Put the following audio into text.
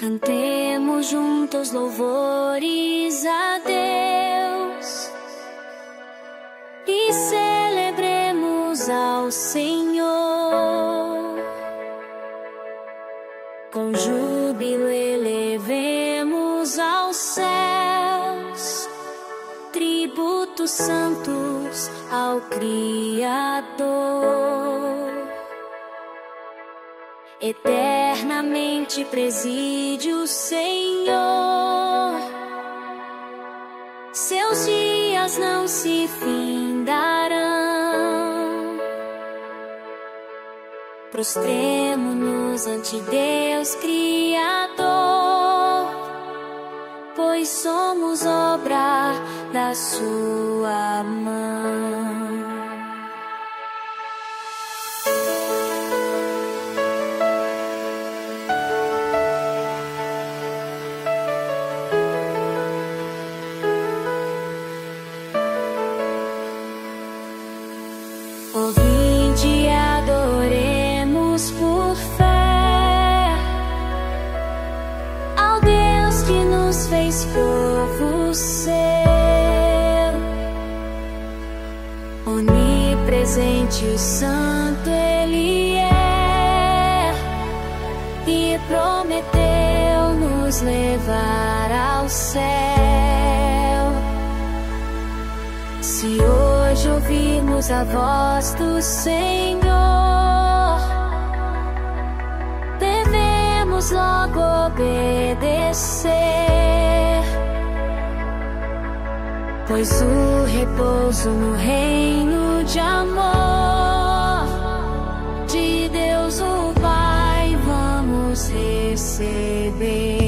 Cantemos juntos louvores a Deus e celebremos ao Senhor. Com júbilo elevemos aos céus tributos santos ao Criador. Eternamente preside o Senhor, seus dias não se findarão. Prostremo-nos ante Deus Criador, pois somos obra da sua mão. Vinde, adoremos por fé ao Deus que nos fez povo seu. Onipresente o Santo Ele é, e prometeu nos levar ao céu. Se hoje ouvirmos a voz do Senhor, devemos logo obedecer, pois o repouso no reino de amor de Deus o Pai vamos receber.